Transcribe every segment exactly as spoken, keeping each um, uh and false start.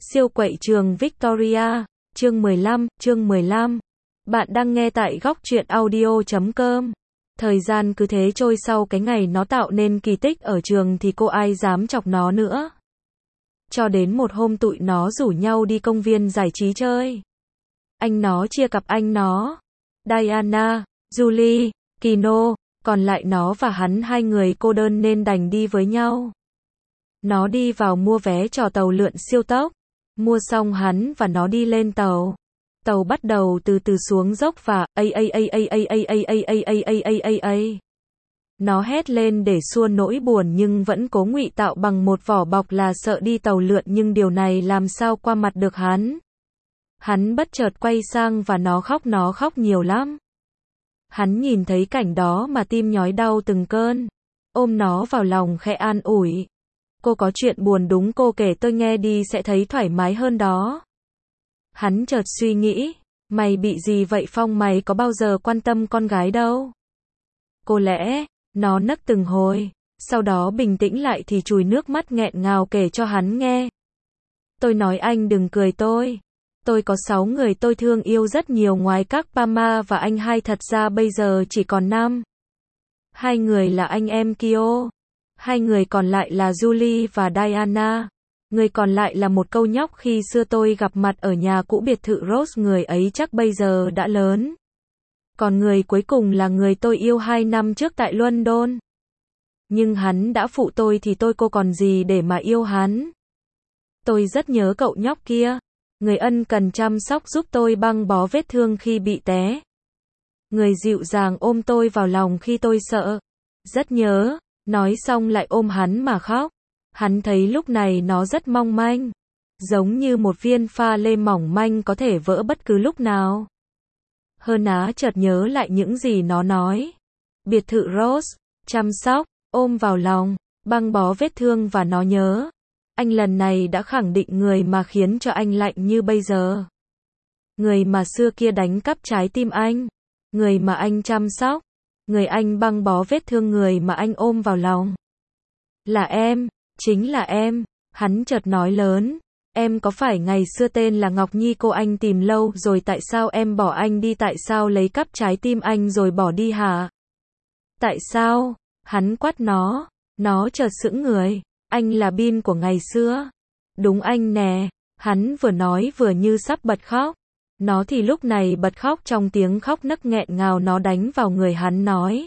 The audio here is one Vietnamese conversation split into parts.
Siêu quậy trường Victoria, chương mười lăm, chương mười lăm. Bạn đang nghe tại góc truyện audio chấm com. Thời gian cứ thế trôi, sau cái ngày nó tạo nên kỳ tích ở trường thì cô ai dám chọc nó nữa. Cho đến một hôm tụi nó rủ nhau đi công viên giải trí chơi. Anh nó chia cặp anh nó, Diana, Julie, Kino, còn lại nó và hắn hai người cô đơn nên đành đi với nhau. Nó đi vào mua vé trò tàu lượn siêu tốc. Mua xong hắn và nó đi lên tàu. Tàu bắt đầu từ từ xuống dốc và a a a a a a a a a a a a a. Nó hét lên để xua nỗi buồn nhưng vẫn cố ngụy tạo bằng một vỏ bọc là sợ đi tàu lượn, nhưng điều này làm sao qua mặt được hắn. Hắn bất chợt quay sang và nó khóc, nó khóc nhiều lắm. Hắn nhìn thấy cảnh đó mà tim nhói đau từng cơn. Ôm nó vào lòng khẽ an ủi. Cô có chuyện buồn đúng, cô kể tôi nghe đi sẽ thấy thoải mái hơn đó. Hắn chợt suy nghĩ, mày bị gì vậy Phong, mày có bao giờ quan tâm con gái đâu. Có lẽ, nó nấc từng hồi, sau đó bình tĩnh lại thì chùi nước mắt nghẹn ngào kể cho hắn nghe. Tôi nói anh đừng cười tôi. Tôi có sáu người tôi thương yêu rất nhiều ngoài các Pama và anh hai, thật ra bây giờ chỉ còn năm. Hai người là anh em Kyo. Hai người còn lại là Julie và Diana. Người còn lại là một câu nhóc khi xưa tôi gặp mặt ở nhà cũ biệt thự Rose, người ấy chắc bây giờ đã lớn. Còn người cuối cùng là người tôi yêu hai năm trước tại London. Nhưng hắn đã phụ tôi thì tôi cô còn gì để mà yêu hắn. Tôi rất nhớ cậu nhóc kia. Người ân cần chăm sóc giúp tôi băng bó vết thương khi bị té. Người dịu dàng ôm tôi vào lòng khi tôi sợ. Rất nhớ. Nói xong lại ôm hắn mà khóc. Hắn thấy lúc này nó rất mong manh. Giống như một viên pha lê mỏng manh có thể vỡ bất cứ lúc nào. Hơn á chợt nhớ lại những gì nó nói. Biệt thự Rose, chăm sóc, ôm vào lòng, băng bó vết thương, và nó nhớ. Anh lần này đã khẳng định người mà khiến cho anh lạnh như bây giờ. Người mà xưa kia đánh cắp trái tim anh. Người mà anh chăm sóc. Người anh băng bó vết thương, người mà anh ôm vào lòng. Là em, chính là em. Hắn chợt nói lớn. Em có phải ngày xưa tên là Ngọc Nhi, cô anh tìm lâu rồi, tại sao em bỏ anh đi, tại sao lấy cắp trái tim anh rồi bỏ đi hả? Tại sao? Hắn quát nó. Nó chợt sững người. Anh là Bin của ngày xưa. Đúng anh nè. Hắn vừa nói vừa như sắp bật khóc. Nó thì lúc này bật khóc trong tiếng khóc nấc nghẹn ngào. Nó đánh vào người hắn nói.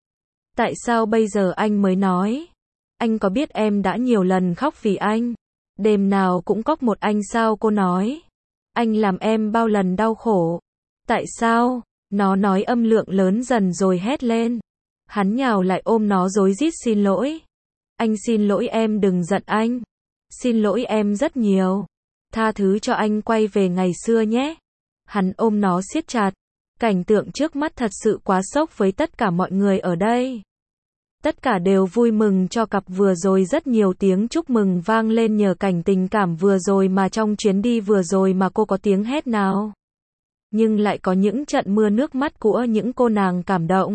Tại sao bây giờ anh mới nói? Anh có biết em đã nhiều lần khóc vì anh? Đêm nào cũng cóc một anh sao, cô nói. Anh làm em bao lần đau khổ. Tại sao? Nó nói âm lượng lớn dần rồi hét lên. Hắn nhào lại ôm nó rối rít, xin lỗi. Anh xin lỗi em, đừng giận anh. Xin lỗi em rất nhiều. Tha thứ cho anh, quay về ngày xưa nhé. Hắn ôm nó siết chặt. Cảnh tượng trước mắt thật sự quá sốc với tất cả mọi người ở đây. Tất cả đều vui mừng cho cặp vừa rồi, rất nhiều tiếng chúc mừng vang lên nhờ cảnh tình cảm vừa rồi mà trong chuyến đi vừa rồi mà cô có tiếng hét nào. Nhưng lại có những trận mưa nước mắt của những cô nàng cảm động.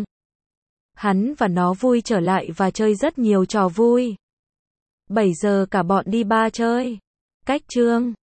Hắn và nó vui trở lại và chơi rất nhiều trò vui. bảy giờ cả bọn đi bar chơi. Cách trương.